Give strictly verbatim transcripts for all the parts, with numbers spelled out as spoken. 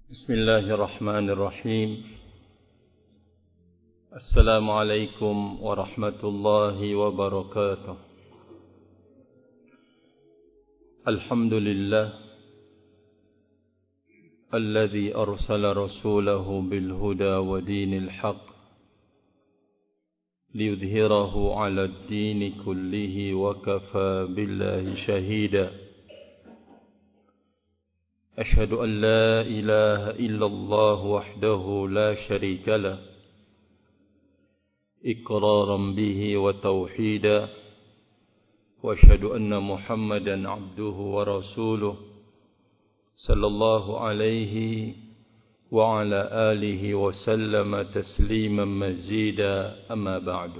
بسم الله الرحمن الرحيم. السلام عليكم ورحمة الله وبركاته. الحمد لله الذي أرسل رسوله بالهدى ودين الحق ليظهره على الدين كله وكفى بالله شهيدا. أشهد أن لا إله إلا الله وحده لا شريك له إقرارا به وتوحيدا، وأشهد أن محمدا عبده ورسوله صلى الله عليه وعلى آله وسلم تسليما مزيدا. أما بعد.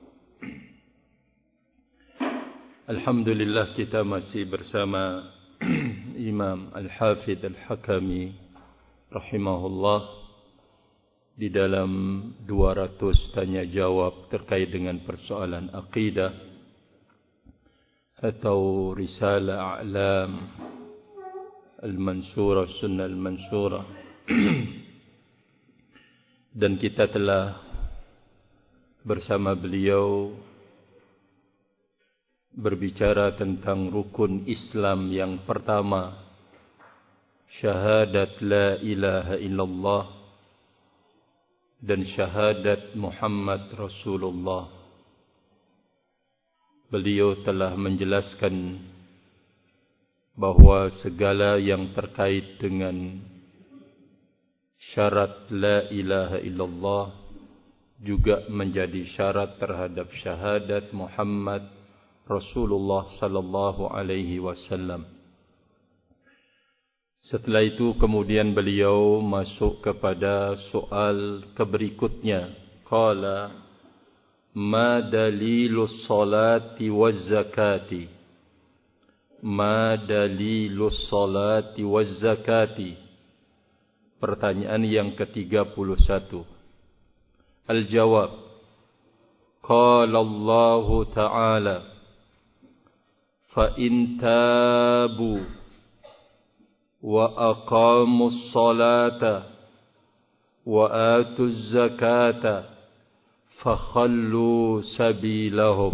Alhamdulillah, kita masih bersama Imam Al-Hafidh Al-Hakami rahimahullah di dalam dua ratus tanya jawab terkait dengan persoalan akidah atau Risalah A'lam Al-Mansurah Sunnah Al-Mansurah. Dan kita telah bersama beliau berbicara tentang rukun Islam yang pertama, syahadat la ilaha illallah dan syahadat Muhammad Rasulullah. Beliau telah menjelaskan bahawa segala yang terkait dengan syarat la ilaha illallah juga menjadi syarat terhadap syahadat Muhammad Rasulullah sallallahu alaihi wasallam. Setelah itu kemudian beliau masuk kepada soal keberikutnya. Qala ma dalilus salati waz zakati? Ma dalilus salati waz zakati? Pertanyaan yang ketiga puluh satu. Al-jawab. Qala Allah Ta'ala فَإِنْ تَابُوا وَأَقَامُوا الصَّلَاةَ وَآتُوا الزَّكَاةَ فَخَلُّوا سَبِيلَهُمْ.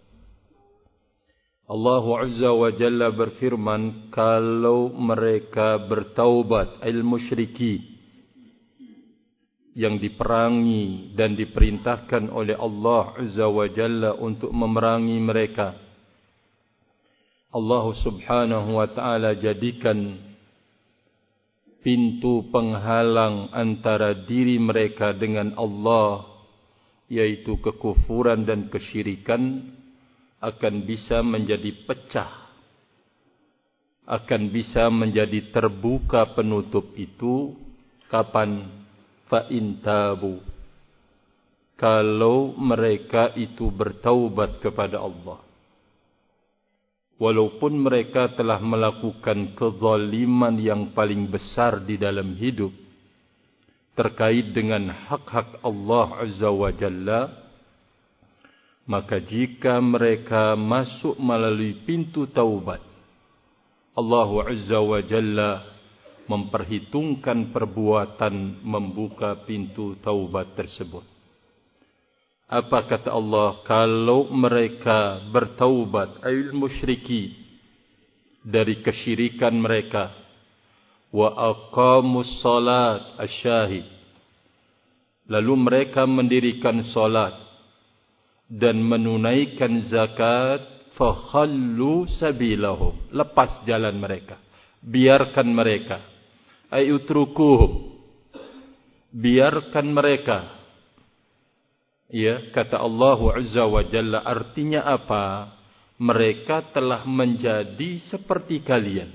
Allah Azza wa Jalla berfirman, kalau mereka bertaubat, al-musyriki yang diperangi dan diperintahkan oleh Allah Azza wa Jalla untuk memerangi mereka, Allah Subhanahu wa Ta'ala jadikan pintu penghalang antara diri mereka dengan Allah, yaitu kekufuran dan kesyirikan, akan bisa menjadi pecah, akan bisa menjadi terbuka penutup itu. Kapan? Fa'in tabu, kalau mereka itu bertaubat kepada Allah. Walaupun mereka telah melakukan kezaliman yang paling besar di dalam hidup terkait dengan hak-hak Allah Azza wa Jalla, maka jika mereka masuk melalui pintu taubat, Allah Azza wa Jalla memperhitungkan perbuatan membuka pintu taubat tersebut. Apa kata Allah? Kalau mereka bertaubat, ayil musyriki, dari kesyirikan mereka, wa aqamus salat asyahid, lalu mereka mendirikan salat dan menunaikan zakat, fakhallu sabilahum, lepas jalan mereka, biarkan mereka, ayutrukuhum, biarkan mereka. Ya, kata Allah Azza wa Jalla, artinya apa? Mereka telah menjadi seperti kalian.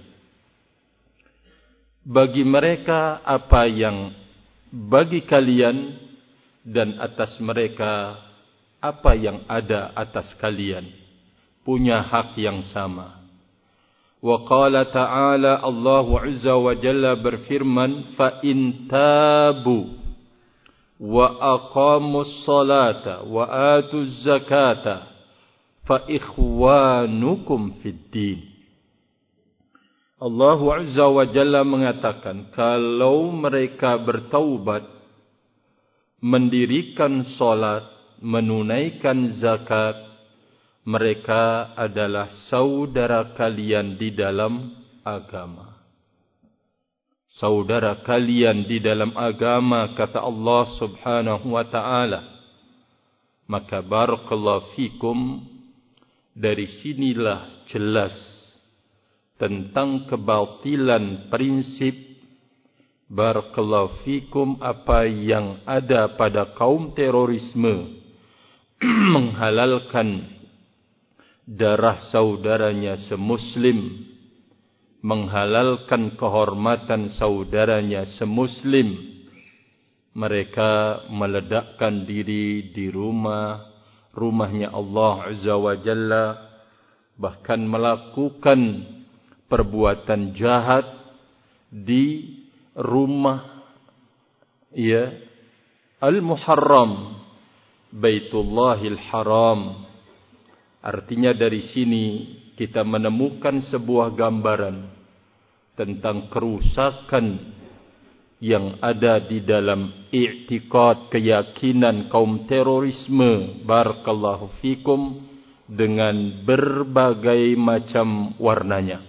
Bagi mereka apa yang bagi kalian, dan atas mereka apa yang ada atas kalian. Punya hak yang sama. Wa qala ta'ala, Allah Azza wa Jalla berfirman, fa in tabu wa aqamus salata wa atuz zakata fa ikhwanukum fid din. Allah Azza wa Jalla mengatakan, kalau mereka bertaubat, mendirikan solat, menunaikan zakat, mereka adalah saudara kalian di dalam agama. Saudara kalian di dalam agama, kata Allah Subhanahu wa ta'ala. Maka barakallahu fikum, dari sinilah jelas tentang kebatilan prinsip barakallahu fikum apa yang ada pada kaum terorisme menghalalkan darah saudaranya semuslim, menghalalkan kehormatan saudaranya semuslim. Mereka meledakkan diri di rumah rumahnya Allah Azza wa Jalla, bahkan melakukan perbuatan jahat di rumah ya Al-Muharram, Baitullahil Haram. Artinya dari sini kita menemukan sebuah gambaran tentang kerusakan yang ada di dalam i'tiqad, keyakinan kaum terorisme barakallahu fikum dengan berbagai macam warnanya.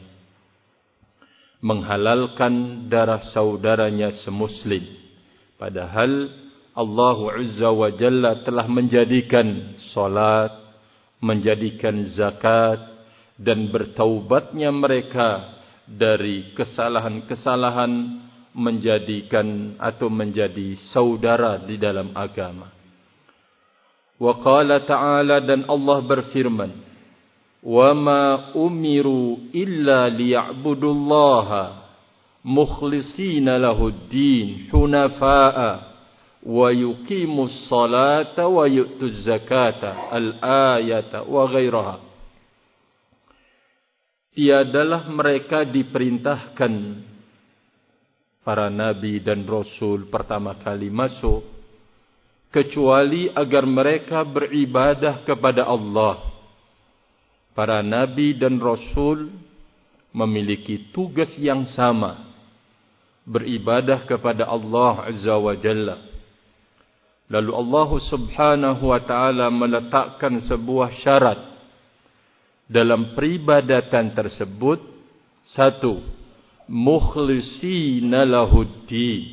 Menghalalkan darah saudaranya semuslim, padahal Allah Azza wa Jalla telah menjadikan salat, menjadikan zakat, dan bertaubatnya mereka dari kesalahan-kesalahan menjadikan atau menjadi saudara di dalam agama. Wa qala ta'ala, dan Allah berfirman, وَمَا أُمِرُوا إِلَّا لِيَعْبُدُوا اللَّهَ مُخْلِصِينَ لَهُ الدِّينَ حُنَفَاءَ وَيُقِيمُوا الصَّلَاةَ وَيُؤْتُوا الزَّكَاةَ الْآيَةَ وَغَيْرَهَا. Tiadalah mereka diperintahkan, para nabi dan rasul pertama kali masuk, kecuali agar mereka beribadah kepada Allah. Para nabi dan rasul memiliki tugas yang sama, beribadah kepada Allah Azza wa Jalla. Lalu Allah Subhanahu wa ta'ala meletakkan sebuah syarat dalam peribadatan tersebut. Satu, mukhlisina lahuddin.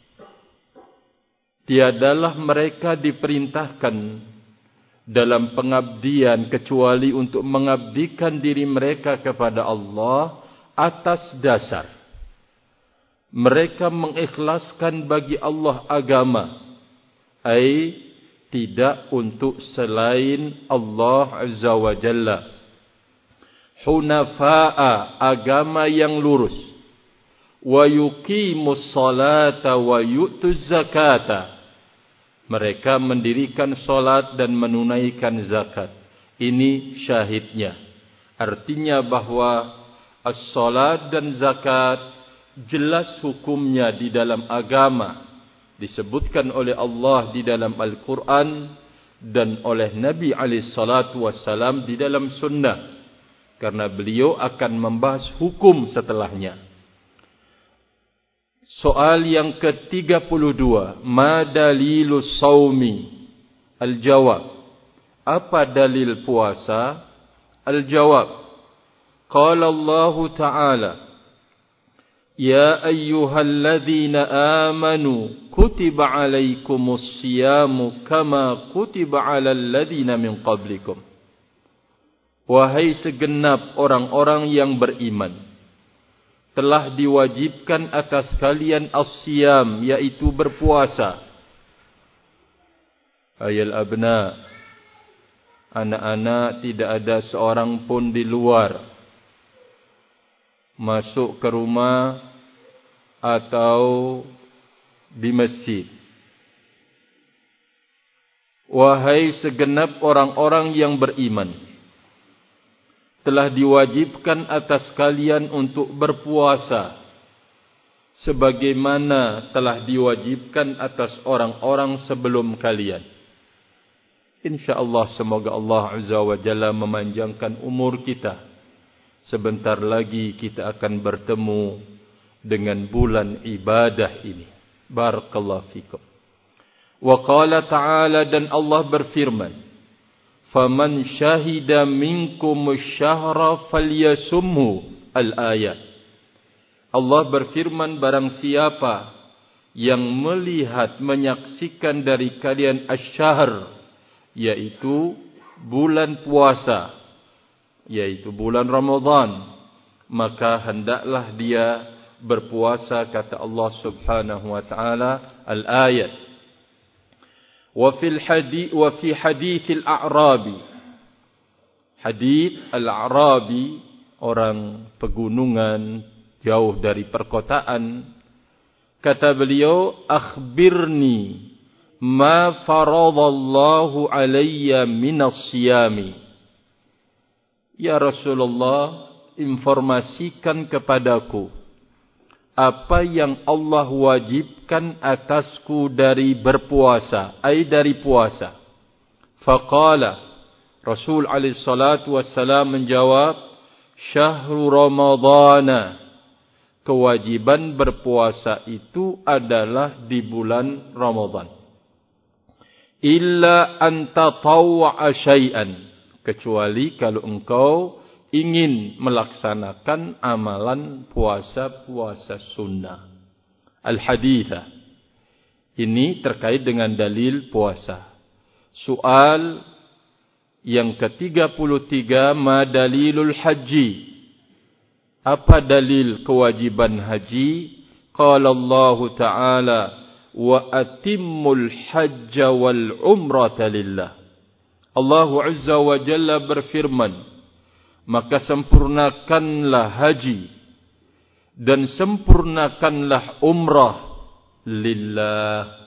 Tiadalah mereka diperintahkan dalam pengabdian kecuali untuk mengabdikan diri mereka kepada Allah atas dasar mereka mengikhlaskan bagi Allah agama, ai tidak untuk selain Allah Azza wa Jalla. Hunafa'a, agama yang lurus. Wa yuqimus salata wa yu'tuz zakata, mereka mendirikan solat dan menunaikan zakat. Ini syahidnya. Artinya bahwa as-solat dan zakat jelas hukumnya di dalam agama. Disebutkan oleh Allah di dalam Al-Quran dan oleh Nabi alaihi salatu wassalam di dalam sunnah. Karena beliau akan membahas hukum setelahnya. Soal yang ke tiga puluh dua, ma dalilus saumi? Al-jawab, apa dalil puasa? Al-jawab, qala Allah Ta'ala, ya ayyuhalladzina amanu kutiba alaikumus siyamu kama kutiba alal ladzina min qablikum. Wahai segenap orang-orang yang beriman, telah diwajibkan atas kalian as-siyam, yaitu berpuasa. Ayal abna, anak-anak, tidak ada seorang pun di luar masuk ke rumah atau di masjid. Wahai segenap orang-orang yang beriman, telah diwajibkan atas kalian untuk berpuasa sebagaimana telah diwajibkan atas orang-orang sebelum kalian. InsyaAllah semoga Allah Azza wa Jalla memanjangkan umur kita sebentar lagi kita akan bertemu dengan bulan ibadah ini. Barakallahu fikum. Wa qala ta'ala, dan Allah berfirman, faman syahida minkum syahra falyasumhu, al-ayat. Allah berfirman, barang siapa yang melihat, menyaksikan dari kalian asy-syahr, yaitu bulan puasa, yaitu bulan Ramadan, maka hendaklah dia berpuasa, kata Allah Subhanahu wa taala, al-ayat. Wa fil hadith wa fi hadits al-a'rabi, hadits al-a'rabi, orang pegunungan jauh dari perkotaan, kata beliau, akhbirni ma faradallahu alayya minas siyami. Ya Rasulullah, informasikan kepadaku apa yang Allah wajibkan atasku dari berpuasa, ai dari puasa. Faqala, Rasul alaihi salatu wassalam menjawab, syahru ramadhana, kewajiban berpuasa itu adalah di bulan Ramadan. Illa an tatawwa'a syai'an, kecuali kalau engkau ingin melaksanakan amalan puasa-puasa sunnah. Al-hadithah. Ini terkait dengan dalil puasa. Soal yang ke tiga puluh tiga, ma dalilul haji? Apa dalil kewajiban haji? Qala Allah Ta'ala, wa atimmul hajja wal umrata lillah. Allah Azza wa Jalla berfirman, maka sempurnakanlah haji dan sempurnakanlah umrah lillah.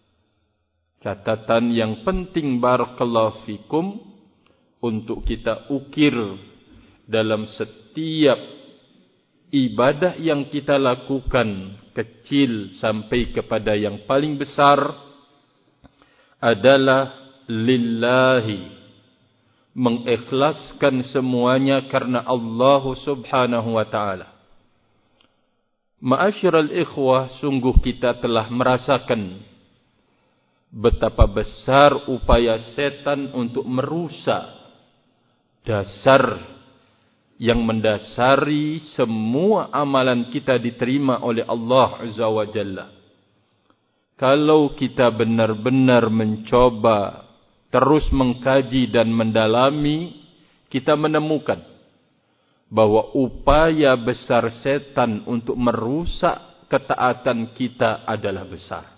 Catatan yang penting barakallahu fikum untuk kita ukir dalam setiap ibadah yang kita lakukan, kecil sampai kepada yang paling besar, adalah lillahi, mengikhlaskan semuanya karena Allah Subhanahu wa taala. Ma'asyiral ikhwah, sungguh kita telah merasakan betapa besar upaya setan untuk merusak dasar yang mendasari semua amalan kita diterima oleh Allah Azza wa Jalla. Kalau kita benar-benar mencoba terus mengkaji dan mendalami, kita menemukan bahwa upaya besar setan untuk merusak ketaatan kita adalah besar.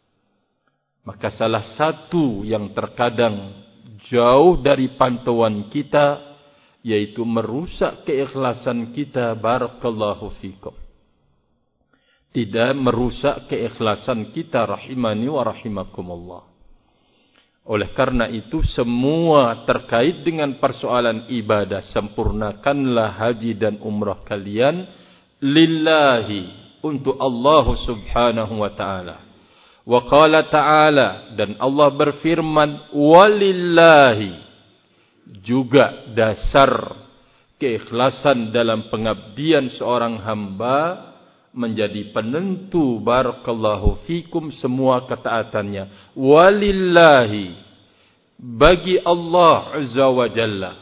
Maka salah satu yang terkadang jauh dari pantauan kita, yaitu merusak keikhlasan kita, barakallahu fikum. Tidak merusak keikhlasan kita, rahimani wa rahimakumullah. Oleh karena itu, semua terkait dengan persoalan ibadah, sempurnakanlah haji dan umrah kalian lillahi, untuk Allah Subhanahu wa taala. Wa qala ta'ala, dan Allah berfirman, walillahi, juga dasar keikhlasan dalam pengabdian seorang hamba menjadi penentu, barakallahu fikum, semua ketaatannya. Walillahi, bagi Allah Azza wa Jalla,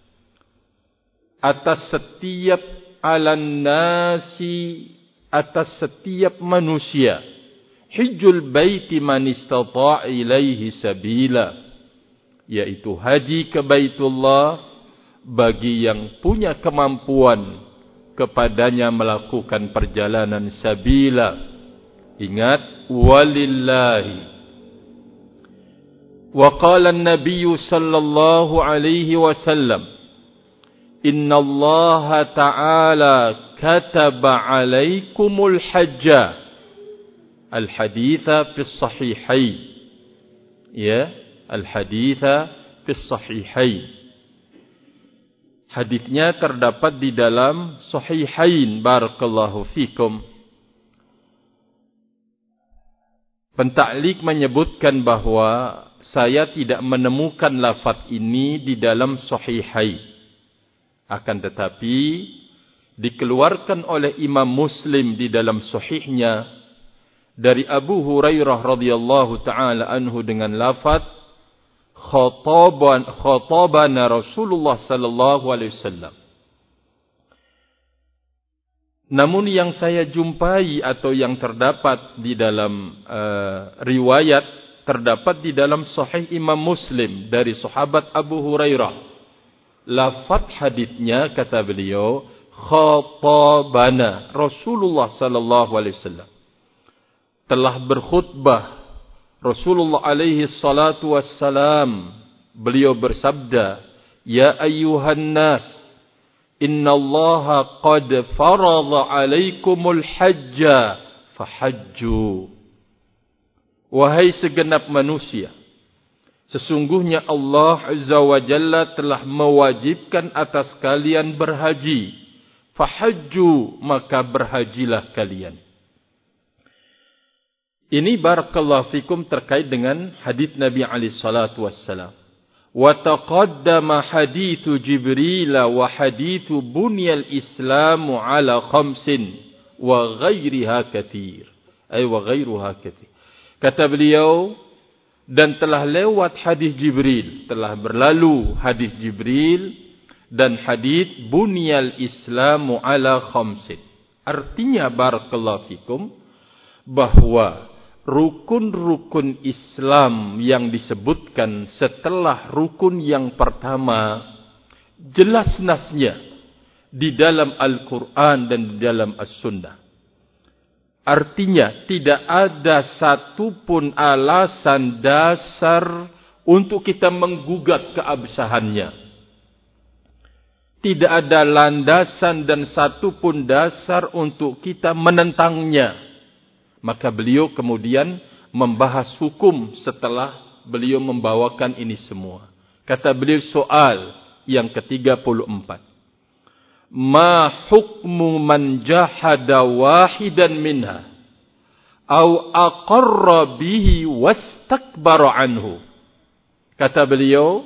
atas setiap alan nasi, atas setiap manusia, hijjul baiti man istata'a ilaihi sabila, yaitu haji ke Baitullah bagi yang punya kemampuan kepadanya melakukan perjalanan sabila. Ingat, walillahi. Wa qala an-nabiy sallallahu alaihi wasallam, inna Allah ta'ala kataba alaikumul hajja. Al-haditha fi sahihain. Ya, al-haditha fi sahihain. Hadisnya terdapat di dalam Sahihain, barakallahu fikum. Pentaklik menyebutkan bahwa saya tidak menemukan lafaz ini di dalam Sahihain. Akan tetapi dikeluarkan oleh Imam Muslim di dalam sahihnya dari Abu Hurairah radhiyallahu taala anhu dengan lafaz khataban khatabana Rasulullah sallallahu alaihi wasallam. Namun yang saya jumpai atau yang terdapat di dalam uh, riwayat terdapat di dalam sahih Imam Muslim dari sahabat Abu Hurairah. Lafaz hadisnya kata beliau khatabana Rasulullah sallallahu alaihi wasallam, telah berkhutbah Rasulullah alaihi salatu wassalam. Beliau bersabda, ya ayyuhan nas, innallaha qad farada alaikumul hajja fahajju. Wahai segenap manusia, sesungguhnya Allah Azza wa Jalla telah mewajibkan atas kalian berhaji. Fahajju, maka berhajilah kalian. Ini barakallahu fikum terkait dengan hadits Nabi alaihi salatu wassalam. Wa taqaddama hadithu Jibril wa hadithu bunyal Islamu ala khamsin wa ghairiha katsir. Ay wa ghairuha katsir. Kata beliau, dan telah lewat hadis Jibril, telah berlalu hadis Jibril dan hadis bunyal Islamu ala khamsin. Artinya barakallahu fikum bahwa rukun-rukun Islam yang disebutkan setelah rukun yang pertama jelas nasnya di dalam Al-Quran dan di dalam As-Sunnah. Artinya tidak ada satupun alasan dasar untuk kita menggugat keabsahannya. Tidak ada landasan dan satupun dasar untuk kita menentangnya. Maka beliau kemudian membahas hukum setelah beliau membawakan ini semua. Kata beliau soal yang ke tiga puluh empat. Ma hukmu man jahada wahidan minha au aqarra bihi wastakbara anhu. Kata beliau,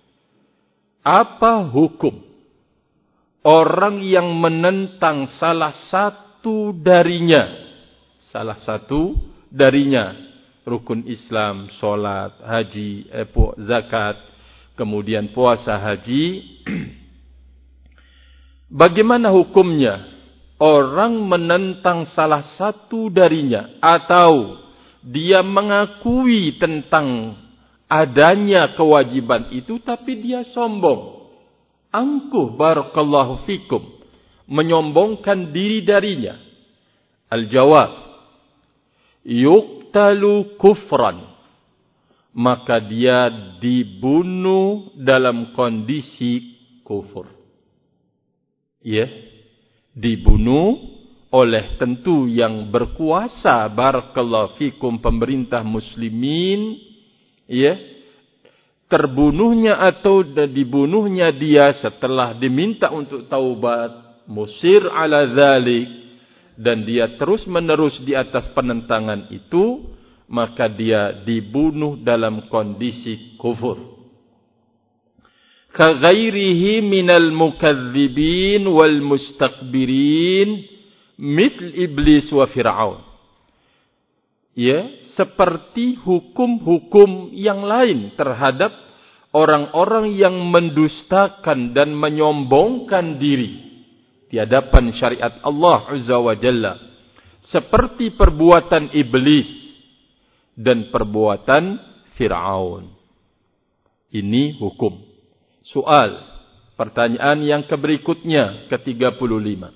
apa hukum orang yang menentang salah satu darinya, salah satu darinya, rukun Islam, solat, haji, eh, zakat, kemudian puasa, haji. Bagaimana hukumnya orang menentang salah satu darinya atau dia mengakui tentang adanya kewajiban itu tapi dia sombong, angkuh barakallahu fikum, menyombongkan diri darinya? Al-jawab, yuqtalu kufran, maka dia dibunuh dalam kondisi kufur. Ya, dibunuh oleh tentu yang berkuasa barakallahu fikum, pemerintah muslimin, ya. Terbunuhnya atau dibunuhnya dia setelah diminta untuk taubat, musir ala dzalik, dan dia terus menerus di atas penentangan itu, maka dia dibunuh dalam kondisi kufur. Kaghairihi minal mukadzibin wal mustakbirin mithl iblis wa fir'aun. Ya, seperti hukum-hukum yang lain terhadap orang-orang yang mendustakan dan menyombongkan diri di hadapan syariat Allah Azza wa Jalla, seperti perbuatan iblis dan perbuatan Fir'aun. Ini hukum. Soal, pertanyaan yang keberikutnya ke tiga puluh lima.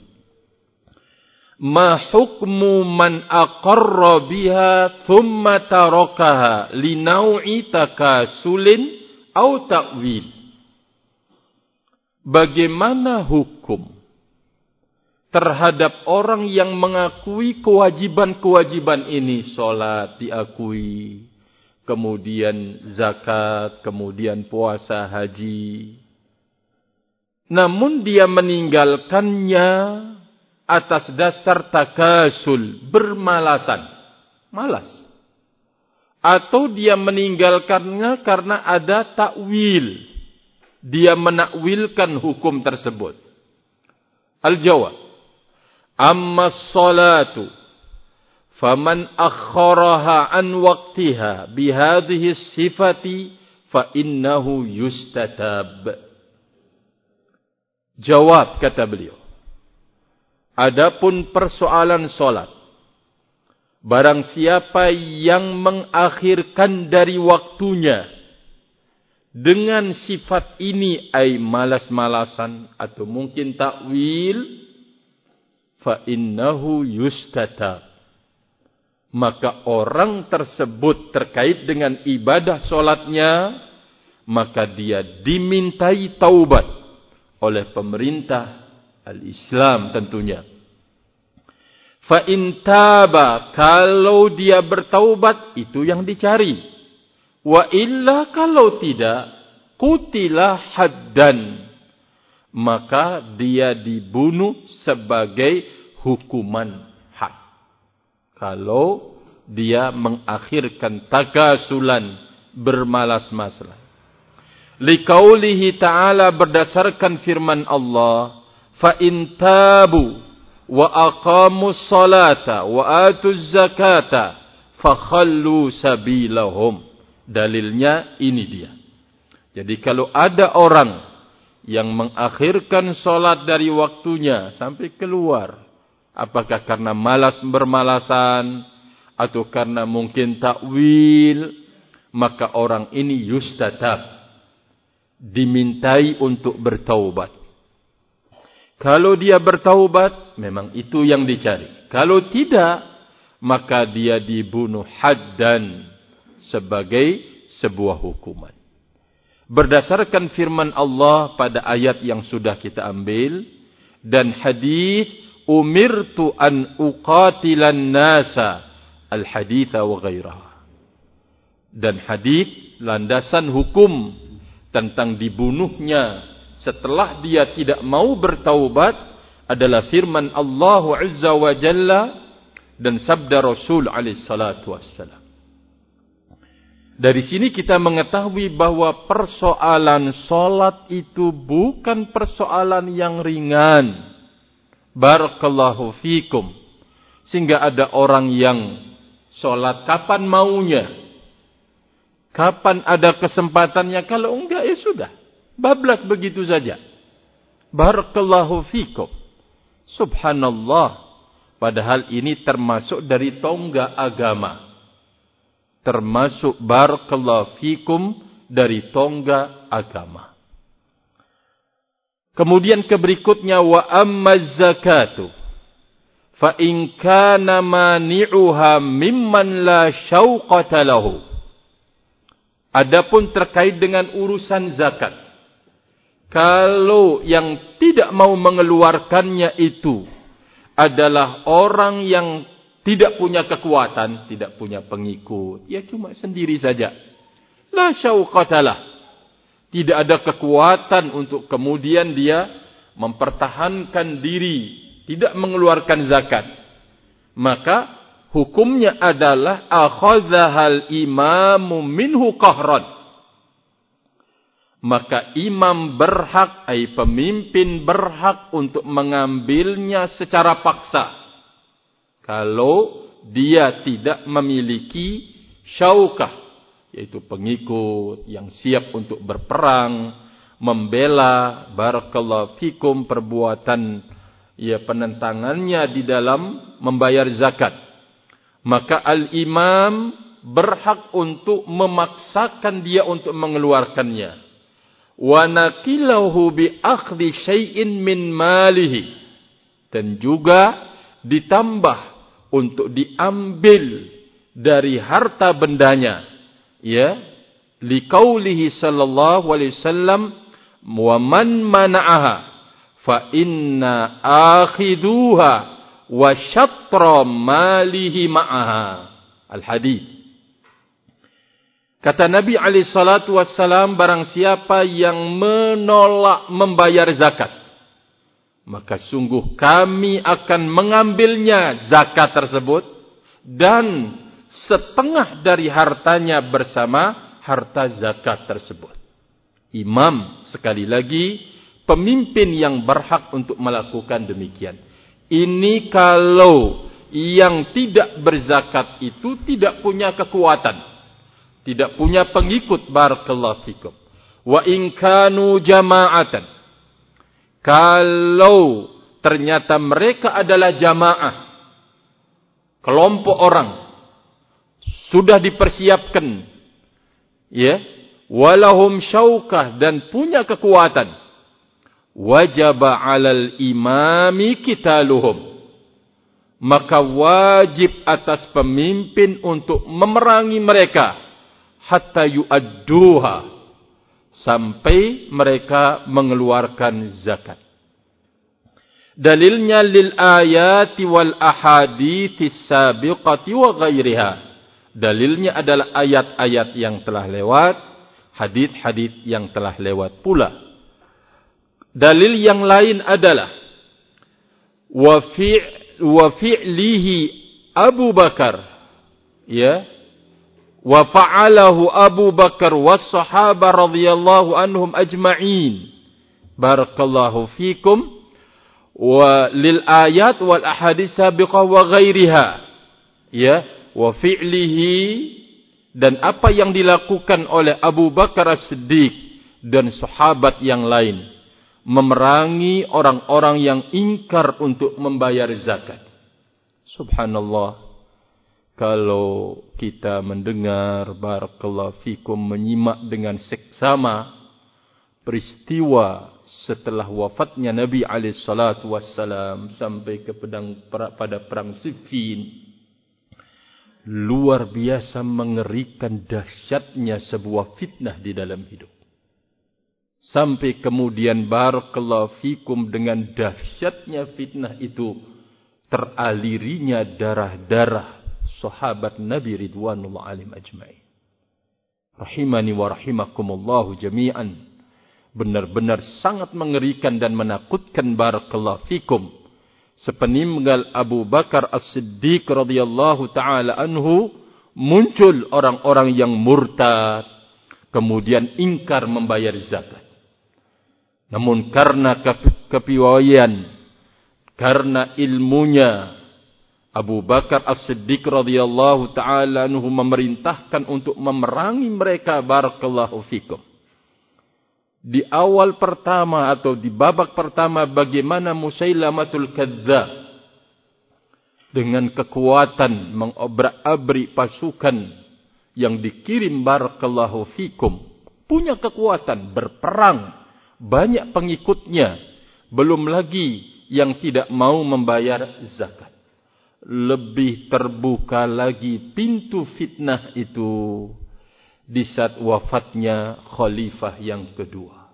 Ma hukmu man aqarra biha thumma tarakaha li naw'i takasulin au ta'wil. Bagaimana hukum terhadap orang yang mengakui kewajiban-kewajiban ini? Salat diakui, kemudian zakat, kemudian puasa, haji. Namun dia meninggalkannya atas dasar takasul, bermalasan, malas. Atau dia meninggalkannya karena ada takwil, dia menakwilkan hukum tersebut? Al-jawab, amma salatu faman akharaha an waqtiha bihadhihi sifati fa innahu yustatab. Jawab, kata beliau, adapun persoalan solat, barang siapa yang mengakhirkan dari waktunya dengan sifat ini, ay malas-malasan atau mungkin takwil, fa innahu yustatab, maka orang tersebut terkait dengan ibadah solatnya, maka dia dimintai taubat oleh pemerintah al-Islam tentunya. Fa in taba, kalau dia bertaubat, itu yang dicari. Wa illa, kalau tidak, qutila haddan, maka dia dibunuh sebagai hukuman had. Kalau dia mengakhirkan takasulan, bermalas-masalah. Liqaulihi ta'ala, berdasarkan firman Allah, fa in tabu wa aqamus salata wa atuz zakata fakhallu sabilahum. Dalilnya ini dia. Jadi kalau ada orang yang mengakhirkan solat dari waktunya sampai keluar, apakah karena malas bermalasan atau karena mungkin takwil, maka orang ini yustatab, dimintai untuk bertaubat. Kalau dia bertaubat, memang itu yang dicari. Kalau tidak, maka dia dibunuh haddan, sebagai sebuah hukuman. Berdasarkan firman Allah pada ayat yang sudah kita ambil, dan hadis umirtu an uqatilan nasa, al-haditha wa ghairaha. Dan hadis landasan hukum tentang dibunuhnya setelah dia tidak mau bertaubat adalah firman Allah Azza wa Jalla dan sabda Rasul alaihi salatu wassalam. Dari sini kita mengetahui bahwa persoalan solat itu bukan persoalan yang ringan. Barakallahu fikum. Sehingga ada orang yang solat kapan maunya. Kapan ada kesempatannya. Kalau enggak, ya sudah. Bablas begitu saja. Barakallahu fikum. Subhanallah. Padahal ini termasuk dari tonggak agama. Termasuk barakallahu fikum dari tonggak agama. Kemudian keberikutnya, wa ammaz zakatu fa in kana mani'uha mimman la syauqata lahu. Adapun terkait dengan urusan zakat, kalau yang tidak mau mengeluarkannya itu adalah orang yang tidak punya kekuatan, tidak punya pengikut, ya cuma sendiri saja. La syauqatalah. Tidak ada kekuatan untuk kemudian dia mempertahankan diri, tidak mengeluarkan zakat. Maka hukumnya adalah akhadzahal imamu minhu qahran. Maka imam berhak, ay pemimpin berhak untuk mengambilnya secara paksa. Kalau dia tidak memiliki syaukah, yaitu pengikut yang siap untuk berperang, membela barakallahu fikum perbuatan ya penentangannya di dalam membayar zakat. Maka al-imam berhak untuk memaksakan dia untuk mengeluarkannya. Wa naqilahu bi akhdhi syai'in min malihi. Dan juga ditambah untuk diambil dari harta bendanya, ya, liqaulihi sallallahu alaihi wasallam, wa man mana'aha fa inna akhiduha wa syatra malihi ma'aha. Al-hadits. Kata Nabi alaihi salatu wassalam, barang siapa yang menolak membayar zakat, maka sungguh kami akan mengambilnya zakat tersebut dan setengah dari hartanya bersama harta zakat tersebut. Imam, sekali lagi, pemimpin yang berhak untuk melakukan demikian. Ini kalau yang tidak berzakat itu tidak punya kekuatan, tidak punya pengikut. Barakallahu fikum. Wa in kanu jama'atan, kalau ternyata mereka adalah jamaah, kelompok orang, sudah dipersiapkan, ya, walahum syaukah, dan punya kekuatan, wajaba 'alal imami qitaluhum, maka wajib atas pemimpin untuk memerangi mereka hatta yu'adduha, sampai mereka mengeluarkan zakat. Dalilnya lil ayati wal ahadits sabiqati wa ghairiha. Dalilnya adalah ayat-ayat yang telah lewat, hadits-hadits yang telah lewat pula. Dalil yang lain adalah wa fi wa fi'lihi Abu Bakar, ya, wa fa'alahu Abu Bakar was sahaba radhiyallahu anhum ajma'in. Barakallahu fikum. Wa lil ayat wal ahadits sabiqah wa ghairiha, ya, wa fi'lihi, dan apa yang dilakukan oleh Abu Bakar As-Siddiq dan sahabat yang lain, memerangi orang-orang yang ingkar untuk membayar zakat. Subhanallah, kalau kita mendengar, barakallahu fikum, menyimak dengan seksama peristiwa setelah wafatnya Nabi alaihi salatu wassalam sampai ke pedang pada perang Siffin, luar biasa mengerikan dahsyatnya sebuah fitnah di dalam hidup. Sampai kemudian, barakallahu fikum, dengan dahsyatnya fitnah itu teralirinya darah-darah sahabat Nabi ridwanullah alaihim ajma'in. Rahimani wa rahimakumullahu jami'an. Benar-benar sangat mengerikan dan menakutkan, barakallahu fikum. Sepeninggal Abu Bakar As-Siddiq radhiyallahu taala anhu, muncul orang-orang yang murtad, kemudian ingkar membayar zakat. Namun karena kepiawaian, karena ilmunya, Abu Bakar As-Siddiq radhiyallahu taala anhu memerintahkan untuk memerangi mereka, barakallahu fikum. Di awal pertama atau di babak pertama, bagaimana Musailamatul Kadzdzab dengan kekuatan mengobrak-abrik pasukan yang dikirim, barakallahu fikum, punya kekuatan berperang, banyak pengikutnya, belum lagi yang tidak mau membayar zakat. Lebih terbuka lagi pintu fitnah itu di saat wafatnya khalifah yang kedua,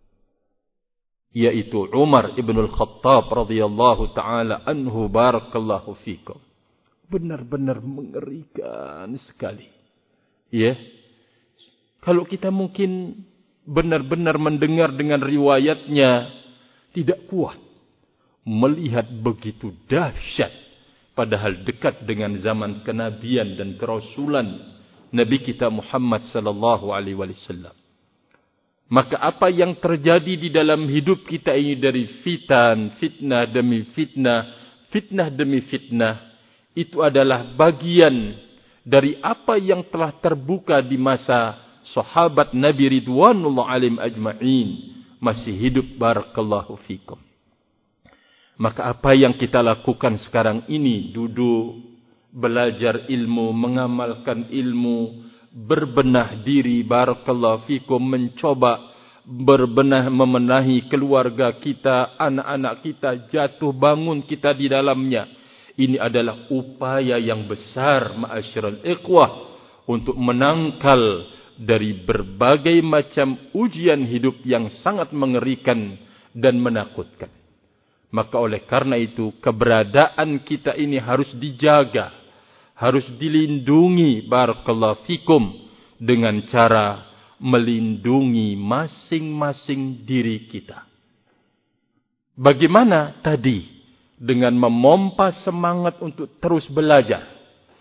yaitu Umar ibn al-Khattab radhiyallahu taala anhu, barakallahu fikum. Benar-benar mengerikan sekali. Ya. Kalau kita mungkin benar-benar mendengar dengan riwayatnya, tidak kuat melihat begitu dahsyat, padahal dekat dengan zaman kenabian dan kerasulan Nabi kita Muhammad sallallahu alaihi wasallam. Maka apa yang terjadi di dalam hidup kita ini dari fitan, fitnah demi fitnah, fitnah demi fitnah, itu adalah bagian dari apa yang telah terbuka di masa sahabat Nabi ridwanullah alaihim ajma'in masih hidup, barakallahu fikum. Maka apa yang kita lakukan sekarang ini, duduk, belajar ilmu, mengamalkan ilmu, berbenah diri, barakallahu fikum, mencoba berbenah memenahi keluarga kita, anak-anak kita, jatuh bangun kita di dalamnya. Ini adalah upaya yang besar, ma'asyiral ikhwah, untuk menangkal dari berbagai macam ujian hidup yang sangat mengerikan dan menakutkan. Maka oleh karena itu, keberadaan kita ini harus dijaga, harus dilindungi, barakallahu fikum, dengan cara melindungi masing-masing diri kita. Bagaimana tadi? Dengan memompa semangat untuk terus belajar,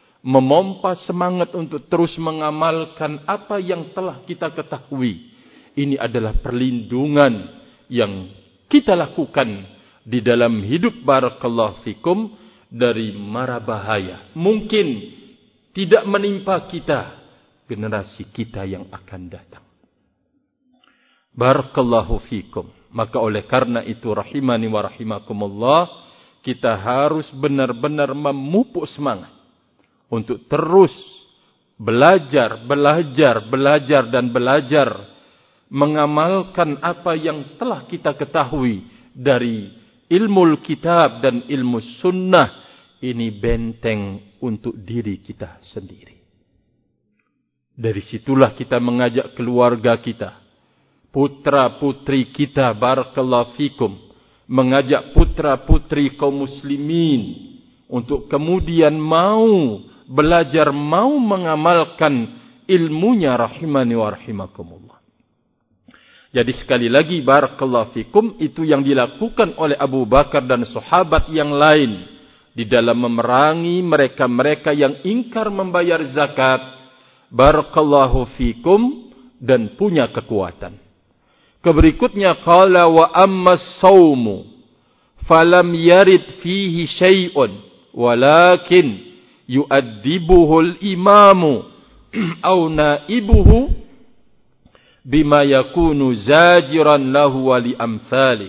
memompa semangat untuk terus mengamalkan apa yang telah kita ketahui, Ini adalah perlindungan yang kita lakukan di dalam hidup barakallahu fikum dari mara bahaya. Mungkin tidak menimpa kita, generasi kita yang akan datang. Barakallahu fikum. Maka oleh karena itu rahimani wa rahimakumullah, kita harus benar-benar memupuk semangat untuk terus belajar, belajar, belajar dan belajar mengamalkan apa yang telah kita ketahui dari ilmu kitab dan ilmu sunnah. Ini benteng untuk diri kita sendiri. Dari situlah kita mengajak keluarga kita, putra putri kita, barakallahu fikum, mengajak putra putri kaum muslimin untuk kemudian mau belajar, mau mengamalkan ilmunya rahimani wa rahimakumullah. Jadi sekali lagi barakallahu fikum, itu yang dilakukan oleh Abu Bakar dan sahabat yang lain di dalam memerangi mereka-mereka yang ingkar membayar zakat, barakallahu fikum, dan punya kekuatan. Keberikutnya qala wa amma as-saumu falam yarid fihi syai'un walakin yu'addibuhu al-imamu aw naibuhu bima yakunu zajiran lahu wa li amthali.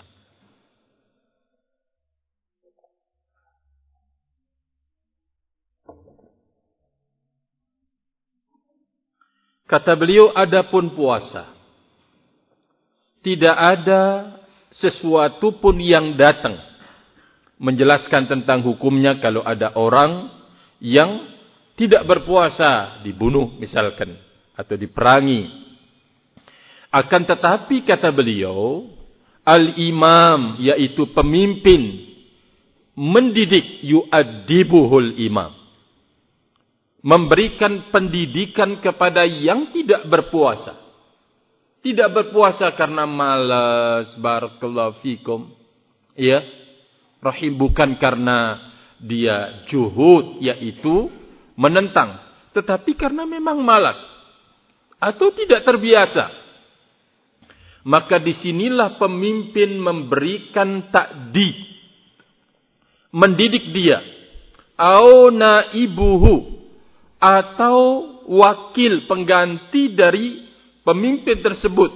Kata beliau, adapun puasa, tidak ada sesuatu pun yang datang menjelaskan tentang hukumnya kalau ada orang yang tidak berpuasa, dibunuh misalkan, atau diperangi. Akan tetapi kata beliau, al-imam, yaitu pemimpin, mendidik, yu'addibuhul imam, memberikan pendidikan kepada yang tidak berpuasa. Tidak berpuasa karena malas, barakallahu fikum, ya, rahim, bukan karena dia juhud, yaitu menentang, tetapi karena memang malas atau tidak terbiasa. Maka disinilah pemimpin memberikan takdid, mendidik dia, au naibuhu, atau wakil pengganti dari pemimpin tersebut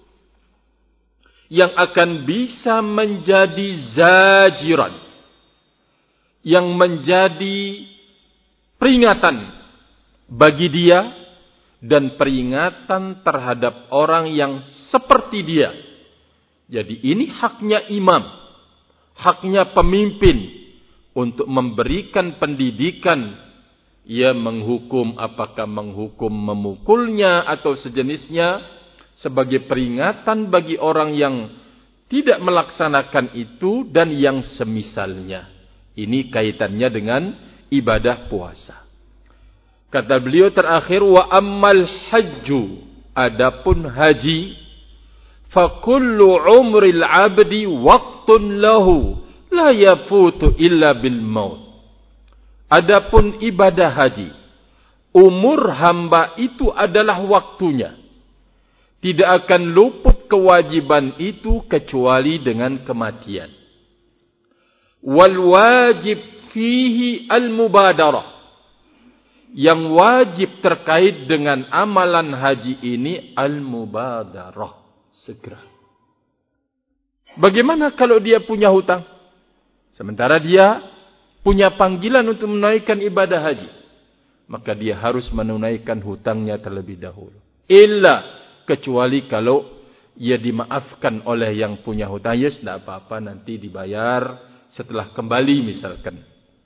yang akan bisa menjadi zajiran, yang menjadi peringatan bagi dia dan peringatan terhadap orang yang seperti dia. Jadi ini haknya imam, haknya pemimpin untuk memberikan pendidikan. Ia menghukum, apakah menghukum memukulnya atau sejenisnya, sebagai peringatan bagi orang yang tidak melaksanakan itu dan yang semisalnya. Ini kaitannya dengan ibadah puasa. Kata beliau terakhir, wa ammal hajju, adapun haji, fa kullu umril abdi waqtun lahu la yafutu illa bil maut. Adapun ibadah haji, umur hamba itu adalah waktunya. Tidak akan luput kewajiban itu kecuali dengan kematian. Wal wajib fihi al-mubadarah. Yang wajib terkait dengan amalan haji ini al-mubadarah, segera. Bagaimana kalau dia punya hutang? Sementara dia punya panggilan untuk menunaikan ibadah haji, maka dia harus menunaikan hutangnya terlebih dahulu. Illa, kecuali kalau ia dimaafkan oleh yang punya hutang, ya tidak apa-apa, nanti dibayar setelah kembali misalkan.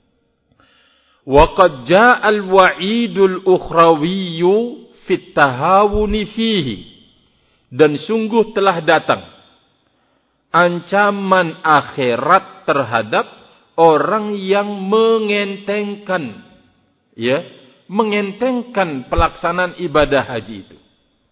Waqad ja'al wa'idul ukhrawiyyu fit tahawuni fihi, dan sungguh telah datang ancaman akhirat terhadap orang yang mengentengkan, ya, mengentengkan pelaksanaan ibadah haji itu.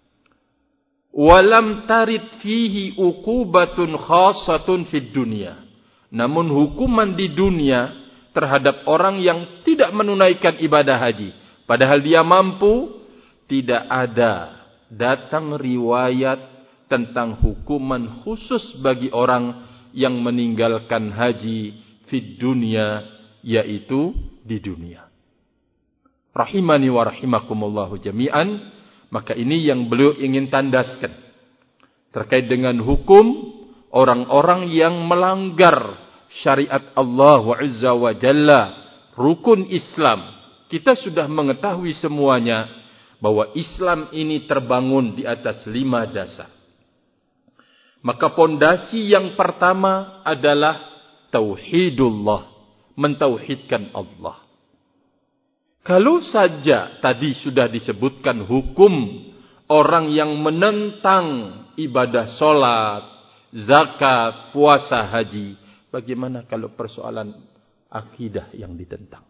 Walam tarid fihi uqubatun khassatun fid dunya. Namun hukuman di dunia terhadap orang yang tidak menunaikan ibadah haji, padahal dia mampu, tidak ada datang riwayat tentang hukuman khusus bagi orang yang meninggalkan haji fid dunia, yaitu di dunia. Rahimani wa rahimakumullahu jami'an. Maka ini yang beliau ingin tandaskan terkait dengan hukum orang-orang yang melanggar syariat Allah Azza wa Jalla, rukun Islam. Kita sudah mengetahui semuanya bahwa Islam ini terbangun di atas lima dasar. Maka pondasi yang pertama adalah tauhidullah, mentauhidkan Allah. Kalau saja tadi sudah disebutkan hukum orang yang menentang ibadah solat, zakat, puasa, haji, bagaimana kalau persoalan akidah yang ditentang?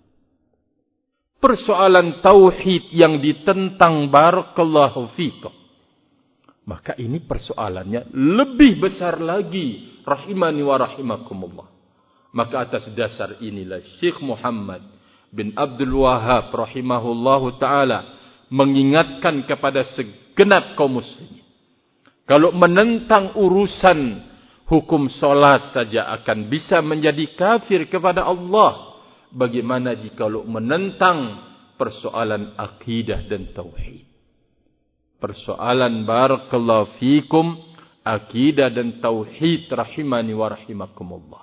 Persoalan tauhid yang ditentang, barakallahu fikum. Maka ini persoalannya lebih besar lagi, rahimani wa rahimakumullah. Maka atas dasar inilah Syekh Muhammad bin Abdul Wahhab rahimahullahu ta'ala mengingatkan kepada segenap kaum muslimin. Kalau menentang urusan hukum solat saja akan bisa menjadi kafir kepada Allah, bagaimana jika menentang persoalan akidah dan tauhid? Persoalan barakallahu fikum, akidah dan tauhid, rahimani wa rahimakumullah.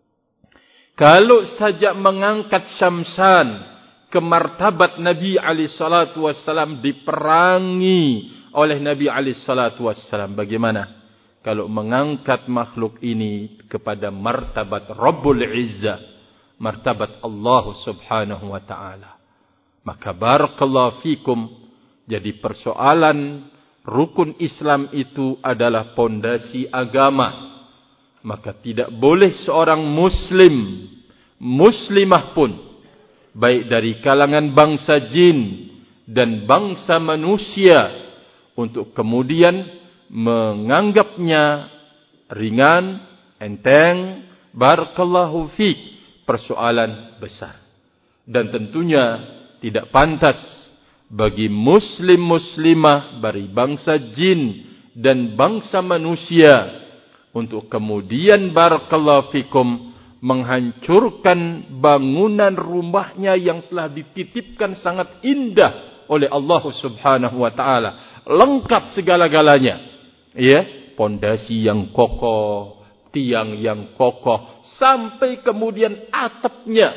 Kalau saja mengangkat syamsan ke martabat Nabi alaihi salatu wassalam, diperangi oleh Nabi alaihi salatu wassalam, bagaimana kalau mengangkat makhluk ini kepada martabat Rabbul Izzah, martabat Allah subhanahu wa ta'ala? Maka barakallahu fikum, jadi persoalan rukun Islam itu adalah pondasi agama. Maka tidak boleh seorang muslim, muslimah pun, baik dari kalangan bangsa jin dan bangsa manusia, untuk kemudian menganggapnya ringan, enteng, barakallahu fiik, persoalan besar. Dan tentunya tidak pantas bagi muslim-muslimah dari bangsa jin dan bangsa manusia untuk kemudian barakallahu fikum menghancurkan bangunan rumahnya yang telah dititipkan sangat indah oleh Allah subhanahu wa ta'ala. Lengkap segala-galanya. Ya, pondasi yang kokoh, tiang yang kokoh, sampai kemudian atapnya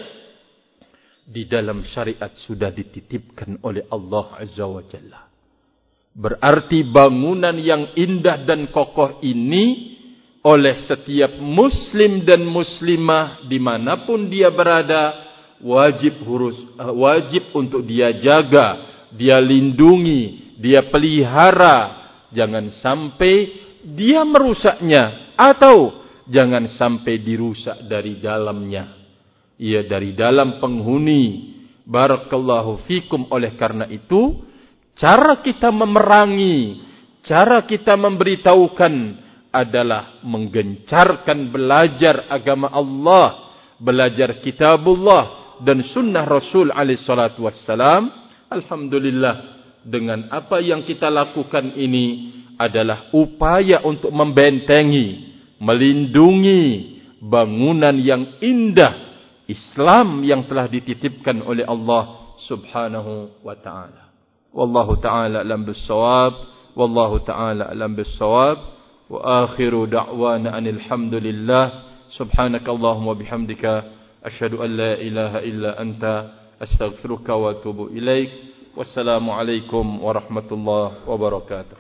di dalam syariat sudah dititipkan oleh Allah Azza wa Jalla. Berarti bangunan yang indah dan kokoh ini oleh setiap muslim dan muslimah dimanapun dia berada, wajib hurus, wajib untuk dia jaga, dia lindungi, dia pelihara. Jangan sampai dia merusaknya, atau jangan sampai dirusak dari dalamnya. Ia dari dalam penghuni. Barakallahu fikum. Oleh karena itu, cara kita memerangi, cara kita memberitahukan adalah menggencarkan belajar agama Allah, belajar kitabullah dan sunnah Rasul alaihi salatu wassalam. Alhamdulillah, dengan apa yang kita lakukan ini adalah upaya untuk membentengi, melindungi bangunan yang indah Islam yang telah dititipkan oleh Allah subhanahu wa ta'ala. Wallahu ta'ala alam bis-shawab, wallahu ta'ala alam bis-shawab. وآخر دعوانا أن الحمد لله سبحانك اللهم وبحمدك أشهد أن لا إله إلا أنت أستغفرك وأتوب إليك والسلام عليكم ورحمة الله وبركاته.